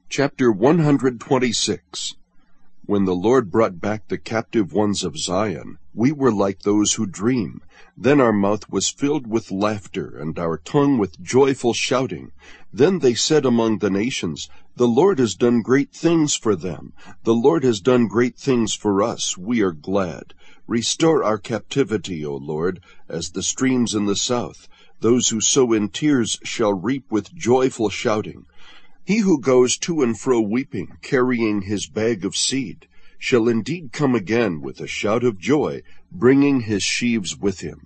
Chapter 126. When the Lord brought back the captive ones of Zion, we were like those who dream. Then our mouth was filled with laughter, and our tongue with joyful shouting. Then they said among the nations, "The Lord has done great things for them. The Lord has done great things for us. We are glad. Restore our captivity, O Lord, as the streams in the south. Those who sow in tears shall reap with joyful shouting. He who goes to and fro weeping, carrying his bag of seed, shall indeed come again with a shout of joy, bringing his sheaves with him.